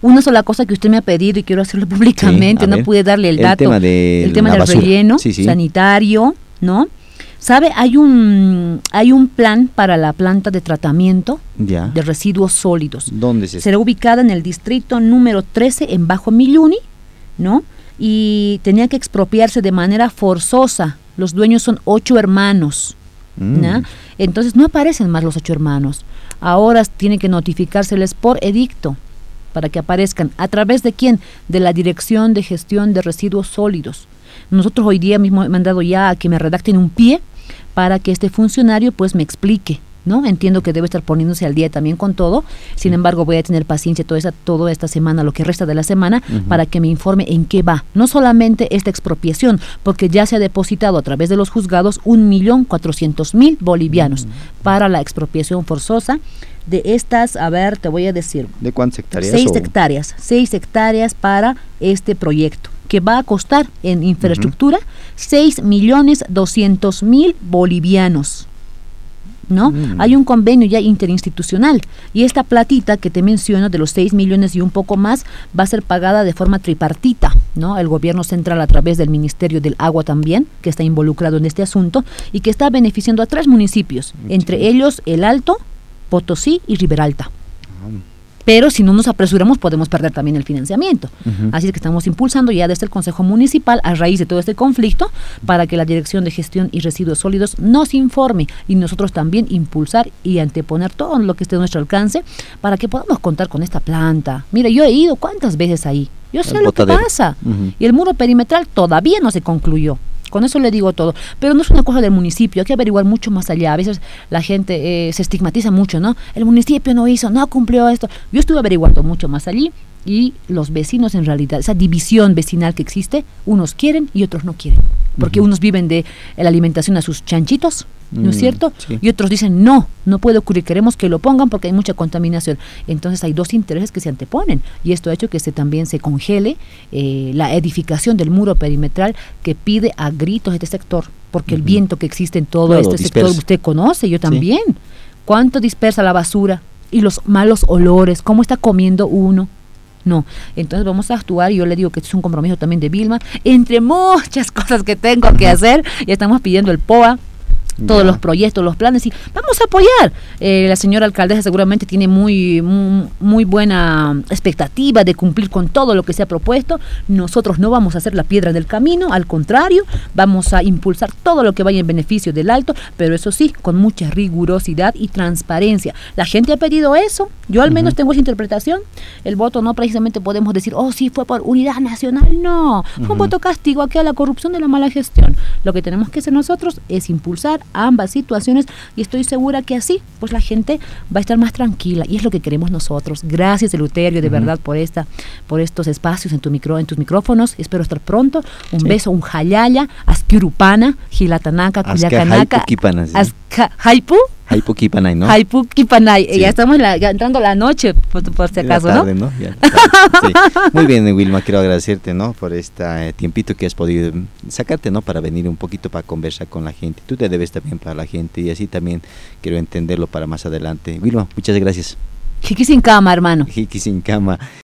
Una sola cosa que usted me ha pedido y quiero hacerlo públicamente, no pude darle el dato. El tema del basura. relleno Sí. sanitario, ¿no? ¿Sabe? Hay un plan para la planta de tratamiento de residuos sólidos. ¿Dónde se está? Será ubicada en el distrito número 13 en Bajo Milluni, ¿no? Y tenía que expropiarse de manera forzosa. Los dueños son 8 hermanos, ¿no? Entonces no aparecen más los 8 hermanos. Ahora tiene que notificárseles por edicto para que aparezcan. ¿A través de quién? De la Dirección de Gestión de Residuos Sólidos. Nosotros hoy día mismo he mandado ya a que me redacten un pie para que este funcionario pues me explique, ¿no? Entiendo que debe estar poniéndose al día también con todo, sin embargo voy a tener paciencia toda esta semana, lo que resta de la semana, para que me informe en qué va, no solamente esta expropiación, porque ya se ha depositado a través de los juzgados 1.400.000 bolivianos para la expropiación forzosa de estas, a ver, te voy a decir. ¿De cuántas hectáreas? 6 hectáreas para este proyecto, que va a costar en infraestructura 6.200.000 bolivianos. ¿No? Hay un convenio ya interinstitucional y esta platita que te menciono de los 6 millones y un poco más va a ser pagada de forma tripartita, ¿no? El gobierno central a través del Ministerio del Agua también, que está involucrado en este asunto y que está beneficiando a 3 municipios, entre ellos El Alto, Potosí y Riberalta. Pero si no nos apresuramos podemos perder también el financiamiento. Así es que estamos impulsando ya desde el Consejo Municipal a raíz de todo este conflicto para que la Dirección de Gestión y Residuos Sólidos nos informe y nosotros también impulsar y anteponer todo lo que esté a nuestro alcance para que podamos contar con esta planta. Mira, yo he ido cuántas veces ahí. Yo sé lo que pasa. Y el muro perimetral todavía no se concluyó. Con eso le digo todo, pero no es una cosa del municipio, hay que averiguar mucho más allá. A veces la gente se estigmatiza mucho, ¿no? El municipio no hizo, no cumplió esto. Yo estuve averiguando mucho más allí y los vecinos en realidad, esa división vecinal que existe, unos quieren y otros no quieren, porque unos viven de la alimentación a sus chanchitos, ¿no es cierto? Sí. Y otros dicen, no puede ocurrir, queremos que lo pongan porque hay mucha contaminación. Entonces hay dos intereses que se anteponen y esto ha hecho que también se congele la edificación del muro perimetral que pide a gritos este sector, porque el viento que existe en todo este sector, usted conoce, yo también. Sí. ¿Cuánto dispersa la basura? Y los malos olores, ¿cómo está comiendo uno? No, entonces vamos a actuar y yo le digo que esto es un compromiso también de Vilma, entre muchas cosas que tengo que hacer, ya estamos pidiendo el POA, todos los proyectos, los planes y vamos a apoyar. La señora alcaldesa seguramente tiene muy buena expectativa de cumplir con todo lo que se ha propuesto. Nosotros no vamos a hacer la piedra del camino, al contrario, vamos a impulsar todo lo que vaya en beneficio del Alto, pero eso sí, con mucha rigurosidad y transparencia. La gente ha pedido eso, yo al menos tengo esa interpretación. El voto no precisamente podemos decir, sí, fue por unidad nacional, no, fue un voto castigo aquí a la corrupción de la mala gestión. Lo que tenemos que hacer nosotros es impulsar ambas situaciones y estoy segura que así pues la gente va a estar más tranquila y es lo que queremos nosotros. Gracias, Eleuterio, de verdad por estos espacios en tus micrófonos. Espero estar pronto. Un beso, un jayaya, asquirupana, gilatanaka, cuyacanaka, haipu Kipanay, ¿no? Haipu Kipanay. Sí. Ya estamos entrando la noche, por si acaso, la tarde, ¿no? Ya, sí. Muy bien, Wilma, quiero agradecerte, ¿no? Por este tiempito que has podido sacarte, ¿no? Para venir un poquito para conversar con la gente. Tú te debes también para la gente y así también quiero entenderlo para más adelante. Wilma, muchas gracias. Jiki sin cama, hermano. Jiki sin cama.